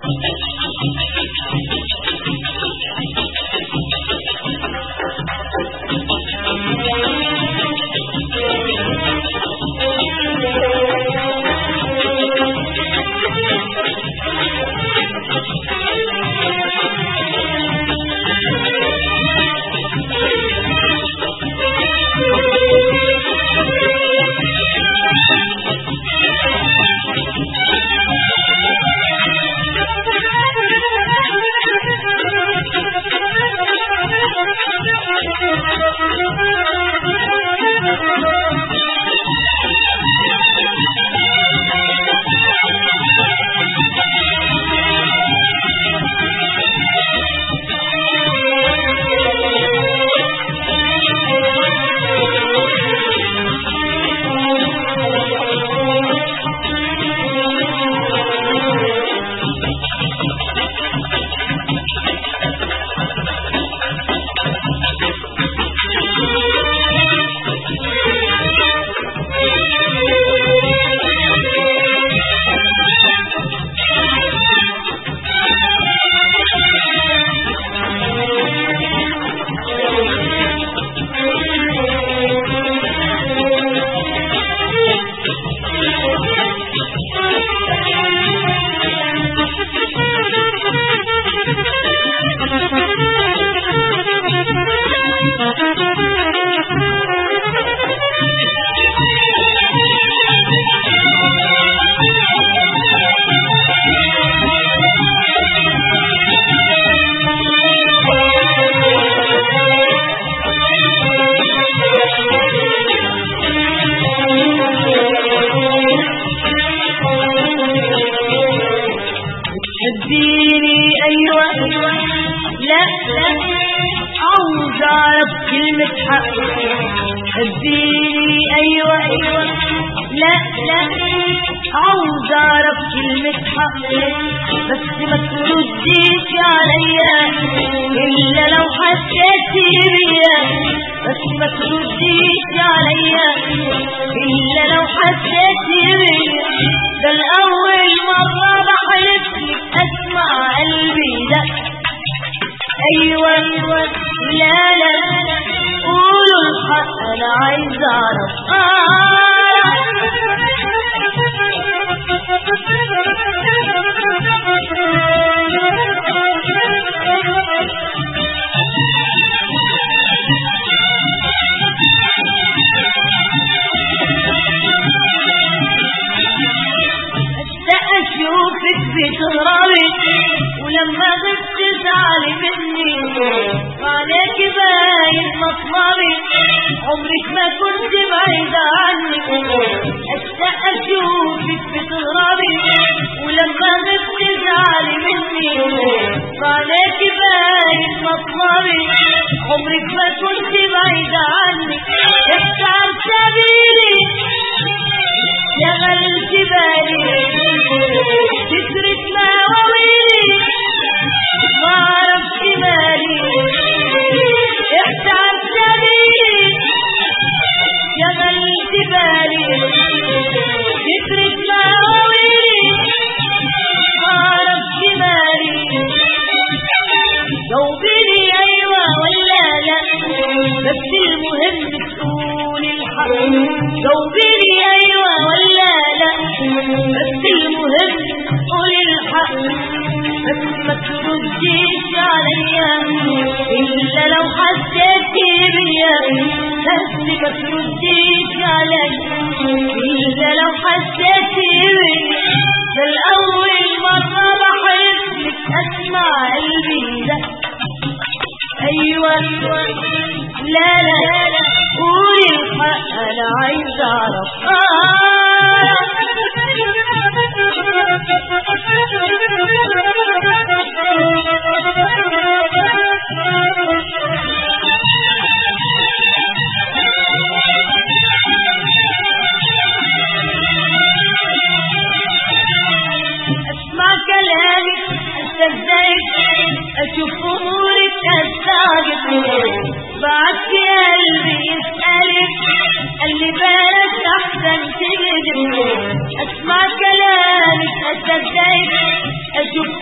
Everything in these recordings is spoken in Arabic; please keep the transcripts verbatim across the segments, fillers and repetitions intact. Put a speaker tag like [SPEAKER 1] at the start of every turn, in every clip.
[SPEAKER 1] اسمع كلامك اصدقك اشوف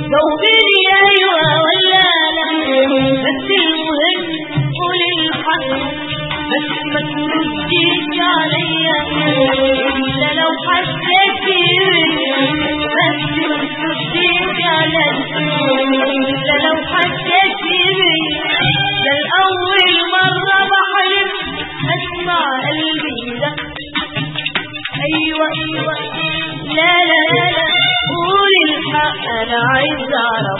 [SPEAKER 1] جاوبيني ايوه ولا لا، بس المهم قولي الحق، بس ما ترديش عليا الا لو حسيتي بيا، بس ما ترديش عليا الا لو حسيتي بيا. ده الاول مره بحلف اسمع قلبي ده، ايوه ايوه لا لا لا قولي الحق انا عايز اعرف.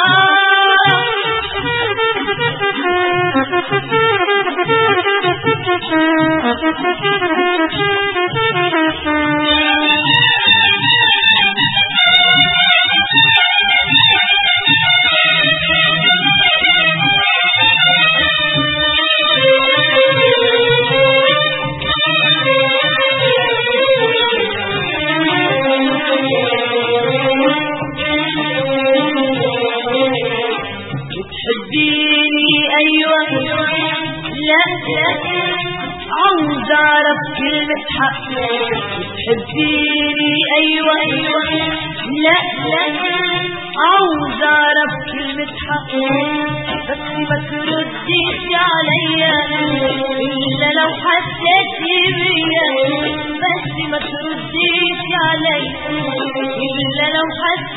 [SPEAKER 1] بتحبيني ايوه لا لا عاوز اعرف كلمة حق، بتحبيني ايوه لا لا عاوز اعرف كلمة حق، بس ما ترديش عليا الا لو حسيتي بيا، بس ما ترديش عليا الا لو حسيتي